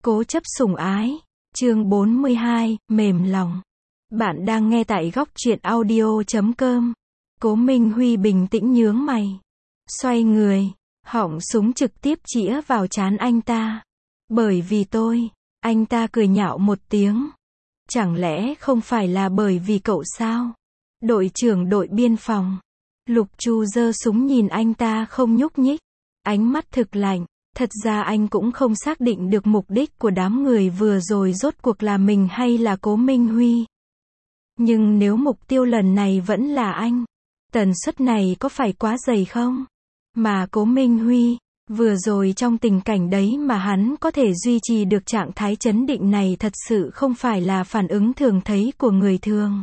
Cố chấp sủng ái. Chương 42, mềm lòng. Bạn đang nghe tại góc truyện audio.com. Cố Minh Huy bình tĩnh nhướng mày. Xoay người, họng súng trực tiếp chĩa vào trán anh ta. Bởi vì tôi, anh ta cười nhạo một tiếng. Chẳng lẽ không phải là bởi vì cậu sao? Đội trưởng đội biên phòng. Lục Chu giơ súng nhìn anh ta không nhúc nhích. Ánh mắt thực lạnh. Thật ra anh cũng không xác định được mục đích của đám người vừa rồi rốt cuộc là mình hay là Cố Minh Huy. Nhưng nếu mục tiêu lần này vẫn là anh, tần suất này có phải quá dày không? Mà Cố Minh Huy, vừa rồi trong tình cảnh đấy mà hắn có thể duy trì được trạng thái trấn định này thật sự không phải là phản ứng thường thấy của người thường.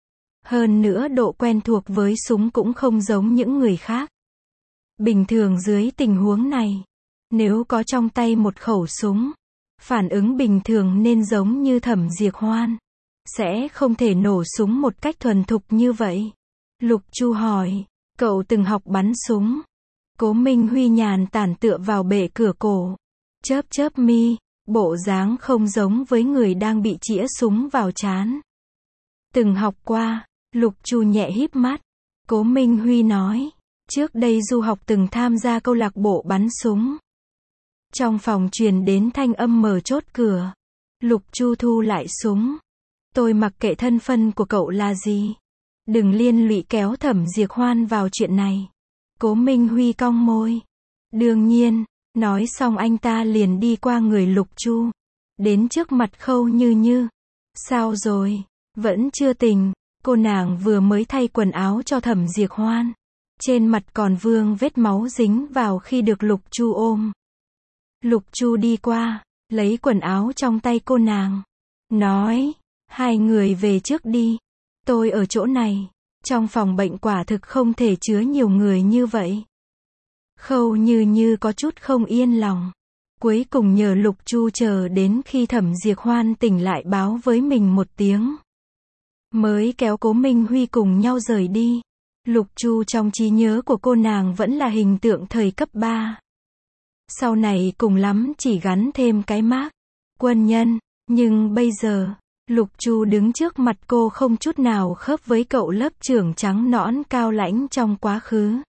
Hơn nữa độ quen thuộc với súng cũng không giống những người khác. Bình thường dưới tình huống này, nếu có trong tay một khẩu súng, phản ứng bình thường nên giống như Thẩm Diệp Hoan, sẽ không thể nổ súng một cách thuần thục như vậy. Lục Chu hỏi, cậu từng học bắn súng? Cố Minh Huy nhàn tản tựa vào bệ cửa cổ, chớp chớp mi, bộ dáng không giống với người đang bị chĩa súng vào trán. Từng học qua. Lục Chu nhẹ híp mắt. Cố Minh Huy nói, trước đây du học từng tham gia câu lạc bộ bắn súng. Trong phòng truyền đến thanh âm mở chốt cửa. Lục Chu thu lại súng. Tôi mặc kệ thân phận của cậu là gì. Đừng liên lụy kéo Thẩm Diệp Hoan vào chuyện này. Cố Minh Huy cong môi. Đương nhiên, nói xong anh ta liền đi qua người Lục Chu. Đến trước mặt Khâu Như Như. Sao rồi? Vẫn chưa tỉnh. Cô nàng vừa mới thay quần áo cho Thẩm Diệp Hoan. Trên mặt còn vương vết máu dính vào khi được Lục Chu ôm. Lục Chu đi qua, lấy quần áo trong tay cô nàng. Nói, hai người về trước đi. Tôi ở chỗ này. Trong phòng bệnh quả thực không thể chứa nhiều người như vậy. Khâu Như Như có chút không yên lòng. Cuối cùng nhờ Lục Chu chờ đến khi Thẩm Diệp Hoan tỉnh lại báo với mình một tiếng. Mới kéo Cố Minh Huy cùng nhau rời đi. Lục Chu trong trí nhớ của cô nàng vẫn là hình tượng thời cấp 3. Sau này cùng lắm chỉ gắn thêm cái mác quân nhân, nhưng bây giờ, Lục Chu đứng trước mặt cô không chút nào khớp với cậu lớp trưởng trắng nõn cao lãnh trong quá khứ.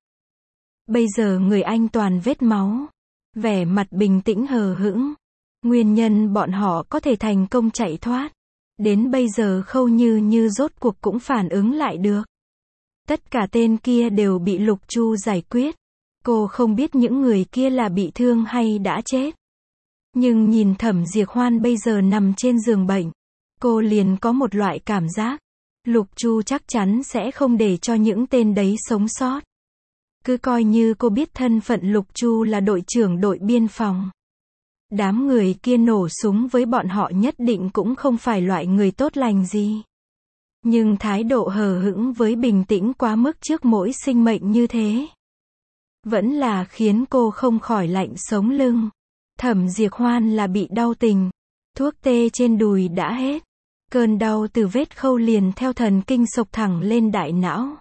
Bây giờ người anh toàn vết máu, vẻ mặt bình tĩnh hờ hững. Nguyên nhân bọn họ có thể thành công chạy thoát. Đến bây giờ Khâu Như Như rốt cuộc cũng phản ứng lại được. Tất cả tên kia đều bị Lục Chu giải quyết. Cô không biết những người kia là bị thương hay đã chết. Nhưng nhìn Thẩm Diệp Hoan bây giờ nằm trên giường bệnh, cô liền có một loại cảm giác. Lục Chu chắc chắn sẽ không để cho những tên đấy sống sót. Cứ coi như cô biết thân phận Lục Chu là đội trưởng đội biên phòng. Đám người kia nổ súng với bọn họ nhất định cũng không phải loại người tốt lành gì. Nhưng thái độ hờ hững với bình tĩnh quá mức trước mỗi sinh mệnh như thế, vẫn là khiến cô không khỏi lạnh sống lưng. Thẩm Diệp Hoan là bị đau tình. Thuốc tê trên đùi đã hết. Cơn đau từ vết khâu liền theo thần kinh xộc thẳng lên đại não.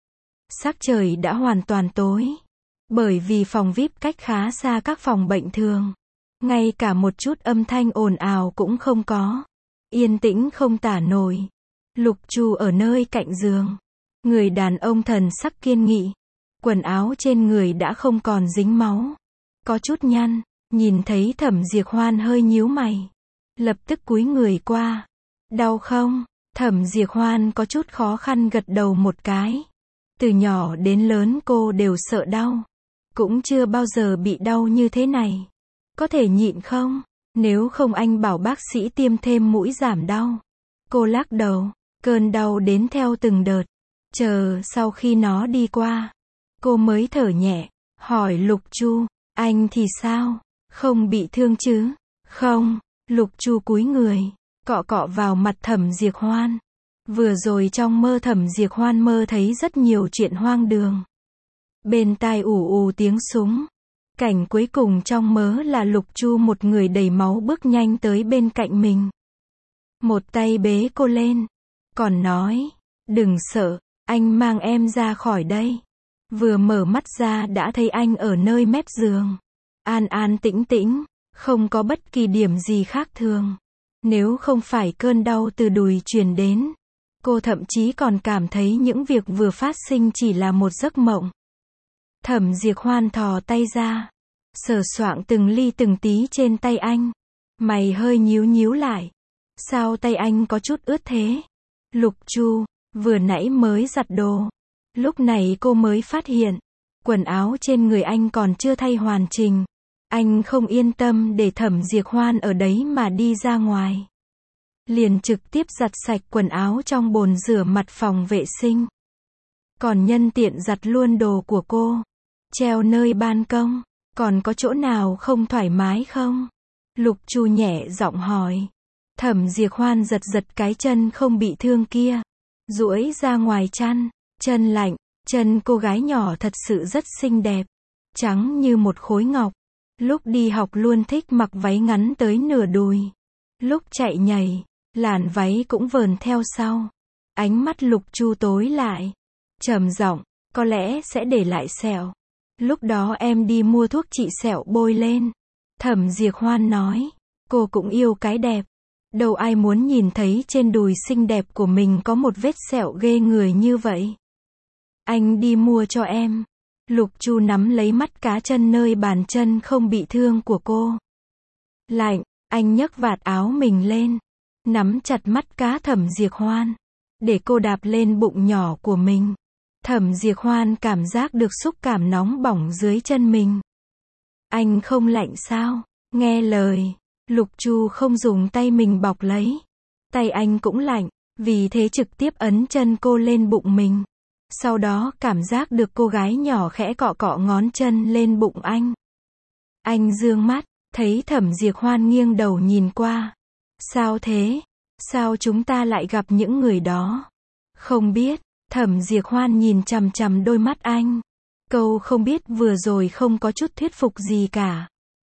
Sắc trời đã hoàn toàn tối. Bởi vì phòng VIP cách khá xa các phòng bệnh thường. Ngay cả một chút âm thanh ồn ào cũng không có. Yên tĩnh không tả nổi. Lục Chu ở nơi cạnh giường. Người đàn ông thần sắc kiên nghị. Quần áo trên người đã không còn dính máu. Có chút nhăn. Nhìn thấy Thẩm Diệp Hoan hơi nhíu mày. Lập tức cúi người qua. Đau không? Thẩm Diệp Hoan có chút khó khăn gật đầu một cái. Từ nhỏ đến lớn cô đều sợ đau. Cũng chưa bao giờ bị đau như thế này. Có thể nhịn không? Nếu không anh bảo bác sĩ tiêm thêm mũi giảm đau. Cô lắc đầu. Cơn đau đến theo từng đợt. Chờ sau khi nó đi qua, cô mới thở nhẹ. Hỏi Lục Chu, anh thì sao? Không bị thương chứ? Không. Lục Chu cúi người, cọ cọ vào mặt Thẩm Diệp Hoan. Vừa rồi trong mơ Thẩm Diệp Hoan mơ thấy rất nhiều chuyện hoang đường. Bên tai ù ù tiếng súng. Cảnh cuối cùng trong mơ là Lục Chu một người đầy máu bước nhanh tới bên cạnh mình. Một tay bế cô lên. Còn nói, đừng sợ, anh mang em ra khỏi đây. Vừa mở mắt ra đã thấy anh ở nơi mép giường. An an tĩnh tĩnh, Không có bất kỳ điểm gì khác thường. Nếu không phải cơn đau từ đùi truyền đến, cô thậm chí còn cảm thấy những việc vừa phát sinh chỉ là một giấc mộng. Thẩm Diệp Hoan thò tay ra, sờ soạng từng ly từng tí trên tay anh. Mày hơi nhíu nhíu lại. Sao tay anh có chút ướt thế? Lục Chu, vừa nãy mới giặt đồ. Lúc này cô mới phát hiện, quần áo trên người anh còn chưa thay hoàn chỉnh. Anh không yên tâm để Thẩm Diệp Hoan ở đấy mà đi ra ngoài. Liền trực tiếp giặt sạch quần áo trong bồn rửa mặt phòng vệ sinh. Còn nhân tiện giặt luôn đồ của cô. Treo nơi ban công. Còn có chỗ nào không thoải mái không? Lục Chu nhẹ giọng hỏi. Thẩm Diệp Hoan giật giật cái chân không bị thương kia. Duỗi ra ngoài chăn. Chân lạnh. Chân cô gái nhỏ thật sự rất xinh đẹp. Trắng như một khối ngọc. Lúc đi học luôn thích mặc váy ngắn tới nửa đùi. Lúc chạy nhảy, làn váy cũng vờn theo sau. Ánh mắt Lục Chu tối lại. Trầm giọng, có lẽ sẽ để lại sẹo. Lúc đó em đi mua thuốc trị sẹo bôi lên. Thẩm Diệp Hoan nói, cô cũng yêu cái đẹp. Đâu ai muốn nhìn thấy trên đùi xinh đẹp của mình có một vết sẹo ghê người như vậy. Anh đi mua cho em. Lục Chu nắm lấy mắt cá chân nơi bàn chân không bị thương của cô. Lạnh, anh nhấc vạt áo mình lên. Nắm chặt mắt cá Thẩm Diệp Hoan. Để cô đạp lên bụng nhỏ của mình. Thẩm Diệp Hoan cảm giác được xúc cảm nóng bỏng dưới chân mình. Anh không lạnh sao? Nghe lời. Lục Chu không dùng tay mình bọc lấy. Tay anh cũng lạnh, vì thế trực tiếp ấn chân cô lên bụng mình. Sau đó cảm giác được cô gái nhỏ khẽ cọ cọ ngón chân lên bụng anh. Anh dương mắt, thấy Thẩm Diệp Hoan nghiêng đầu nhìn qua. Sao thế? Sao chúng ta lại gặp những người đó? Không biết. Thẩm Diệp Hoan nhìn chằm chằm đôi mắt anh. Câu không biết vừa rồi không có chút thuyết phục gì cả.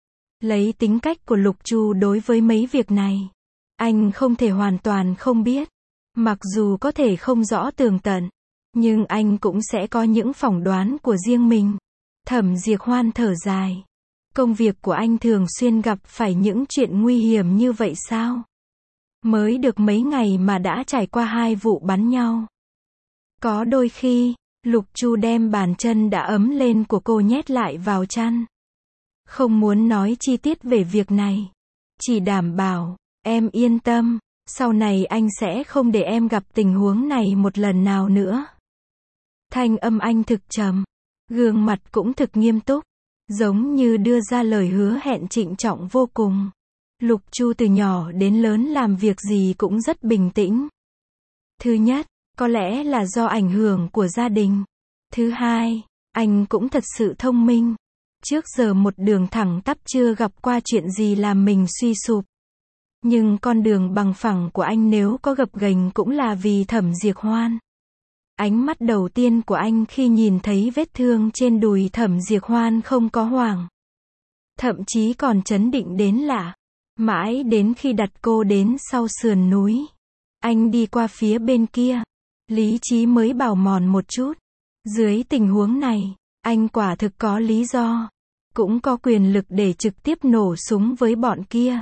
Lấy tính cách của Lục Chu đối với mấy việc này, anh không thể hoàn toàn không biết. Mặc dù có thể không rõ tường tận, nhưng anh cũng sẽ có những phỏng đoán của riêng mình. Thẩm Diệp Hoan thở dài. Công việc của anh thường xuyên gặp phải những chuyện nguy hiểm như vậy sao? Mới được mấy ngày mà đã trải qua 2 vụ bắn nhau. Có đôi khi, Lục Chu đem bàn chân đã ấm lên của cô nhét lại vào chăn. Không muốn nói chi tiết về việc này. Chỉ đảm bảo, em yên tâm, sau này anh sẽ không để em gặp tình huống này một lần nào nữa. Thanh âm anh thực trầm, gương mặt cũng thực nghiêm túc, giống như đưa ra lời hứa hẹn trịnh trọng vô cùng. Lục Chu từ nhỏ đến lớn làm việc gì cũng rất bình tĩnh. Thứ nhất, có lẽ là do ảnh hưởng của gia đình. Thứ hai, anh cũng thật sự thông minh. Trước giờ một đường thẳng tắp chưa gặp qua chuyện gì làm mình suy sụp. Nhưng con đường bằng phẳng của anh nếu có gập ghềnh cũng là vì Thẩm Diệp Hoan. Ánh mắt đầu tiên của anh khi nhìn thấy vết thương trên đùi Thẩm Diệp Hoan không có hoảng. Thậm chí còn chấn định đến lạ. Mãi đến khi đặt cô đến sau sườn núi. Anh đi qua phía bên kia. Lý trí mới bào mòn một chút. Dưới tình huống này, anh quả thực có lý do. Cũng có quyền lực để trực tiếp nổ súng với bọn kia.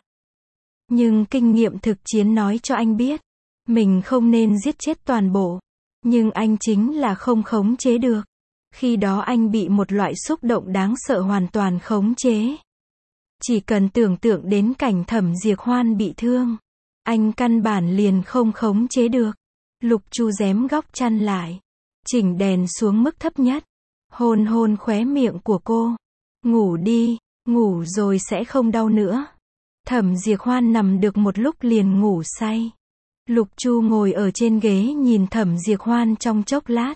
Nhưng kinh nghiệm thực chiến nói cho anh biết. Mình không nên giết chết toàn bộ. Nhưng anh chính là không khống chế được. Khi đó anh bị một loại xúc động đáng sợ hoàn toàn khống chế. Chỉ cần tưởng tượng đến cảnh Thẩm Diệp Hoan bị thương. Anh căn bản liền không khống chế được. Lục Chu rém góc chăn lại. Chỉnh đèn xuống mức thấp nhất. Hôn hôn khóe miệng của cô. Ngủ đi, ngủ rồi sẽ không đau nữa. Thẩm Diệp Hoan nằm được một lúc liền ngủ say. Lục Chu ngồi ở trên ghế nhìn Thẩm Diệp Hoan trong chốc lát.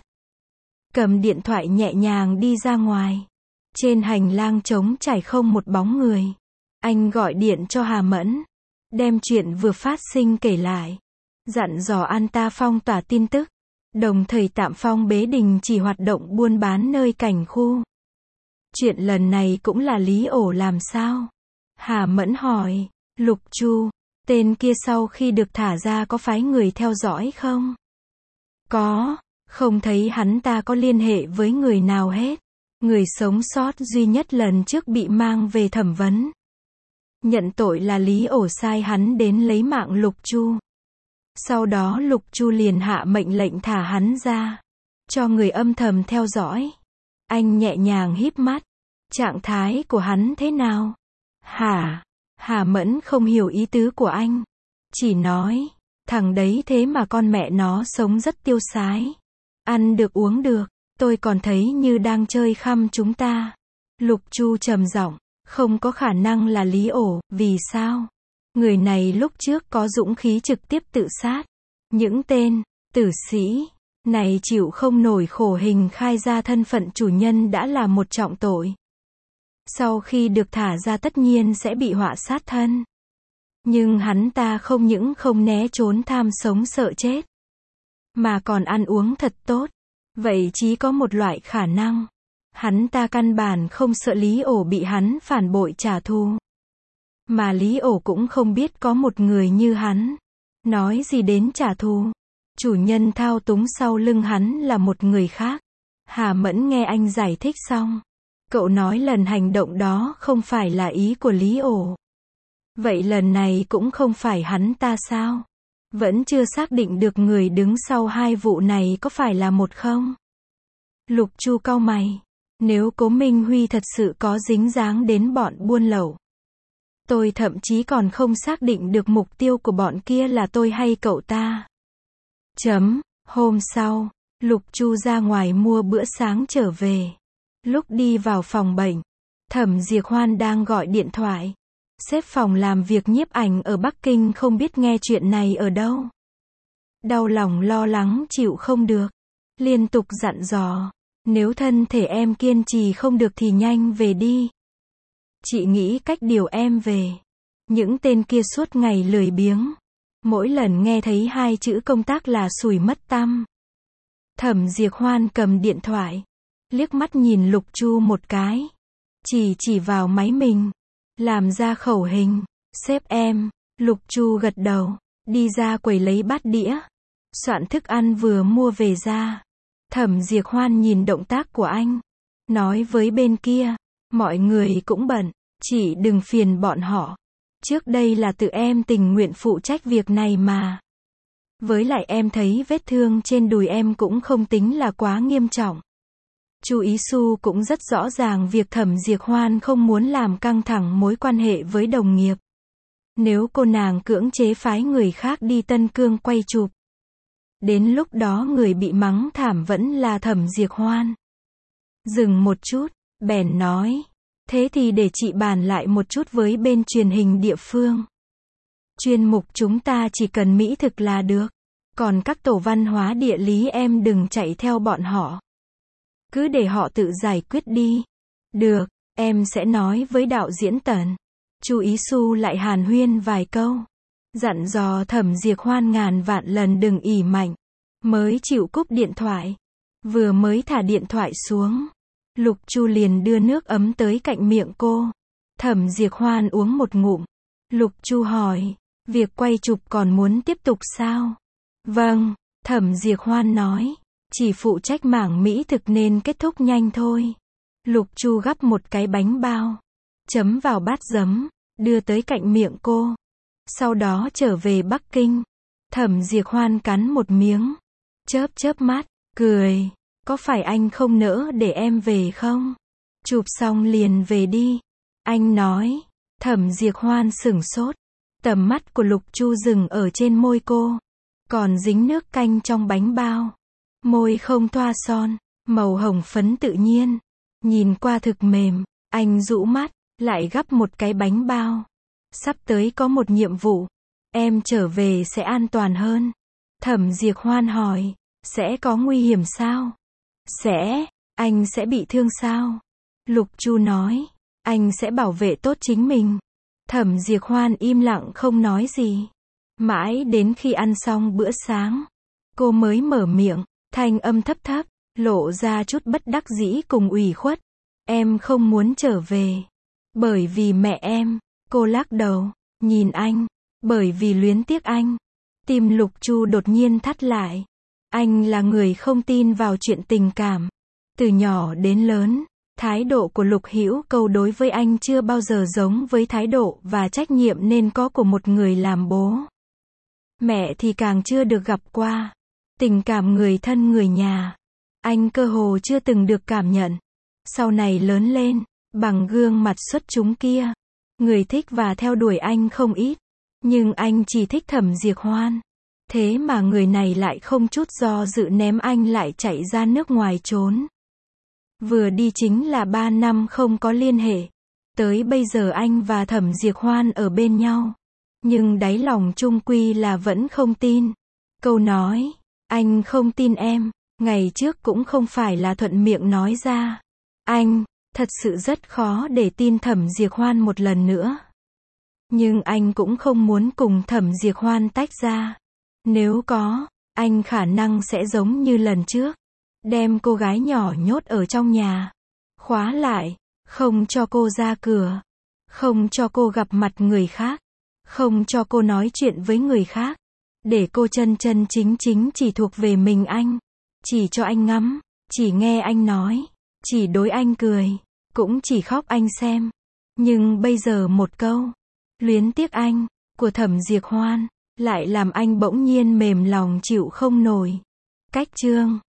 Cầm điện thoại nhẹ nhàng đi ra ngoài. Trên hành lang trống trải không một bóng người. Anh gọi điện cho Hà Mẫn. Đem chuyện vừa phát sinh kể lại. Dặn dò anh ta phong tỏa tin tức. Đồng thời tạm phong bế đình chỉ hoạt động buôn bán nơi cảnh khu. Chuyện lần này cũng là Lý Ổ làm sao? Hà Mẫn hỏi. Lục Chu, tên kia sau khi được thả ra có phái người theo dõi không? Có, không thấy hắn ta có liên hệ với người nào hết. Người sống sót duy nhất lần trước bị mang về thẩm vấn. Nhận tội là Lý Ổ sai hắn đến lấy mạng Lục Chu. Sau đó Lục Chu liền hạ mệnh lệnh thả hắn ra, cho người âm thầm theo dõi. Anh nhẹ nhàng híp mắt. Trạng thái của hắn thế nào? Hả? Hà Mẫn không hiểu ý tứ của anh. Chỉ nói, thằng đấy thế mà con mẹ nó sống rất tiêu sái. Ăn được uống được, tôi còn thấy như đang chơi khăm chúng ta. Lục Chu trầm giọng, không có khả năng là Lý Ổ, vì sao? Người này lúc trước có dũng khí trực tiếp tự sát. Những tên tử sĩ này chịu không nổi khổ hình khai ra thân phận chủ nhân đã là một trọng tội. Sau khi được thả ra tất nhiên sẽ bị họa sát thân. Nhưng hắn ta không những không né trốn tham sống sợ chết, mà còn ăn uống thật tốt. Vậy chỉ có một loại khả năng. Hắn ta căn bản không sợ Lý Ổ bị hắn phản bội trả thù. Mà Lý Ổ cũng không biết có một người như hắn. Nói gì đến trả thù. Chủ nhân thao túng sau lưng hắn là một người khác. Hà Mẫn nghe anh giải thích xong. Cậu nói lần hành động đó không phải là ý của Lý Ổ. Vậy lần này cũng không phải hắn ta sao? Vẫn chưa xác định được người đứng sau hai vụ này có phải là một không? Lục Chu cau mày. Nếu Cố Minh Huy thật sự có dính dáng đến bọn buôn lậu, tôi thậm chí còn không xác định được mục tiêu của bọn kia là tôi hay cậu ta. Hôm sau, Lục Chu ra ngoài mua bữa sáng trở về. Lúc đi vào phòng bệnh, Thẩm Diệp Hoan đang gọi điện thoại. Sếp phòng làm việc nhiếp ảnh ở Bắc Kinh không biết nghe chuyện này ở đâu. Đau lòng lo lắng chịu không được. Liên tục dặn dò. Nếu thân thể em kiên trì không được thì nhanh về đi. Chị nghĩ cách điều em về. Những tên kia suốt ngày lười biếng. Mỗi lần nghe thấy hai chữ công tác là xủi mất tăm. Thẩm Diệp Hoan cầm điện thoại. Liếc mắt nhìn Lục Chu một cái. Chỉ vào máy mình. Làm ra khẩu hình. Sếp em. Lục Chu gật đầu. Đi ra quầy lấy bát đĩa. Soạn thức ăn vừa mua về ra. Thẩm Diệp Hoan nhìn động tác của anh. Nói với bên kia. Mọi người cũng bận. Chị đừng phiền bọn họ. Trước đây là tự em tình nguyện phụ trách việc này mà. Với lại em thấy vết thương trên đùi em cũng không tính là quá nghiêm trọng. Chu Ý Xu cũng rất rõ ràng việc Thẩm Diệp Hoan không muốn làm căng thẳng mối quan hệ với đồng nghiệp. Nếu cô nàng cưỡng chế phái người khác đi Tân Cương quay chụp, đến lúc đó người bị mắng thảm vẫn là Thẩm Diệp Hoan. Dừng một chút, bèn nói. Thế thì để chị bàn lại một chút với bên truyền hình địa phương. Chuyên mục chúng ta chỉ cần mỹ thực là được. Còn các tổ văn hóa địa lý em đừng chạy theo bọn họ. Cứ để họ tự giải quyết đi. Được, em sẽ nói với đạo diễn Tần. Chu Ý Xu lại hàn huyên vài câu. Dặn dò Thẩm Diệp Hoan ngàn vạn lần đừng ỉ mạnh. Mới chịu cúp điện thoại. Vừa mới thả điện thoại xuống. Lục Chu liền đưa nước ấm tới cạnh miệng cô. Thẩm Diệp Hoan uống một ngụm. Lục Chu hỏi. Việc quay chụp còn muốn tiếp tục sao? Vâng, Thẩm Diệp Hoan nói. Chỉ phụ trách mảng mỹ thực nên kết thúc nhanh thôi. Lục Chu gắp một cái bánh bao. Chấm vào bát giấm. Đưa tới cạnh miệng cô. Sau đó trở về Bắc Kinh. Thẩm Diệp Hoan cắn một miếng. Chớp mắt. Cười. Có phải anh không nỡ để em về không? Chụp xong liền về đi. Anh nói. Thẩm Diệp Hoan sửng sốt. Tầm mắt của Lục Chu dừng ở trên môi cô. Còn dính nước canh trong bánh bao. Môi không thoa son. Màu hồng phấn tự nhiên. Nhìn qua thực mềm. Anh rũ mắt. Lại gắp một cái bánh bao. Sắp tới có một nhiệm vụ. Em trở về sẽ an toàn hơn. Thẩm Diệp Hoan hỏi. Sẽ có nguy hiểm sao? Sẽ. Anh sẽ bị thương sao? Lục Chu nói. Anh sẽ bảo vệ tốt chính mình. Thẩm Diệp Hoan im lặng không nói gì. Mãi đến khi ăn xong bữa sáng. Cô mới mở miệng. Thanh âm thấp thấp. Lộ ra chút bất đắc dĩ cùng ủy khuất. Em không muốn trở về. Bởi vì mẹ em. Cô lắc đầu. Nhìn anh. Bởi vì luyến tiếc anh. Tim Lục Chu đột nhiên thắt lại. Anh là người không tin vào chuyện tình cảm. Từ nhỏ đến lớn. Thái độ của Lục Hữu Câu đối với anh chưa bao giờ giống với thái độ và trách nhiệm nên có của một người làm bố. Mẹ thì càng chưa được gặp qua. Tình cảm người thân người nhà, anh cơ hồ chưa từng được cảm nhận. Sau này lớn lên, bằng gương mặt xuất chúng kia, người thích và theo đuổi anh không ít. Nhưng anh chỉ thích Thẩm Diệc Hoan. Thế mà người này lại không chút do dự ném anh lại chạy ra nước ngoài trốn. Vừa đi chính là 3 năm không có liên hệ. Tới bây giờ anh và Thẩm Diệc Hoan ở bên nhau. Nhưng đáy lòng chung quy là vẫn không tin. Câu nói, anh không tin em, ngày trước cũng không phải là thuận miệng nói ra. Anh, thật sự rất khó để tin Thẩm Diệc Hoan một lần nữa. Nhưng anh cũng không muốn cùng Thẩm Diệc Hoan tách ra. Nếu có, anh khả năng sẽ giống như lần trước. Đem cô gái nhỏ nhốt ở trong nhà. Khóa lại, không cho cô ra cửa. Không cho cô gặp mặt người khác. Không cho cô nói chuyện với người khác. Để cô chân chân chính chính chỉ thuộc về mình anh. Chỉ cho anh ngắm, chỉ nghe anh nói, chỉ đối anh cười, cũng chỉ khóc anh xem. Nhưng bây giờ một câu, luyến tiếc anh, của Thẩm Diệc Hoan, lại làm anh bỗng nhiên mềm lòng chịu không nổi. Cách chương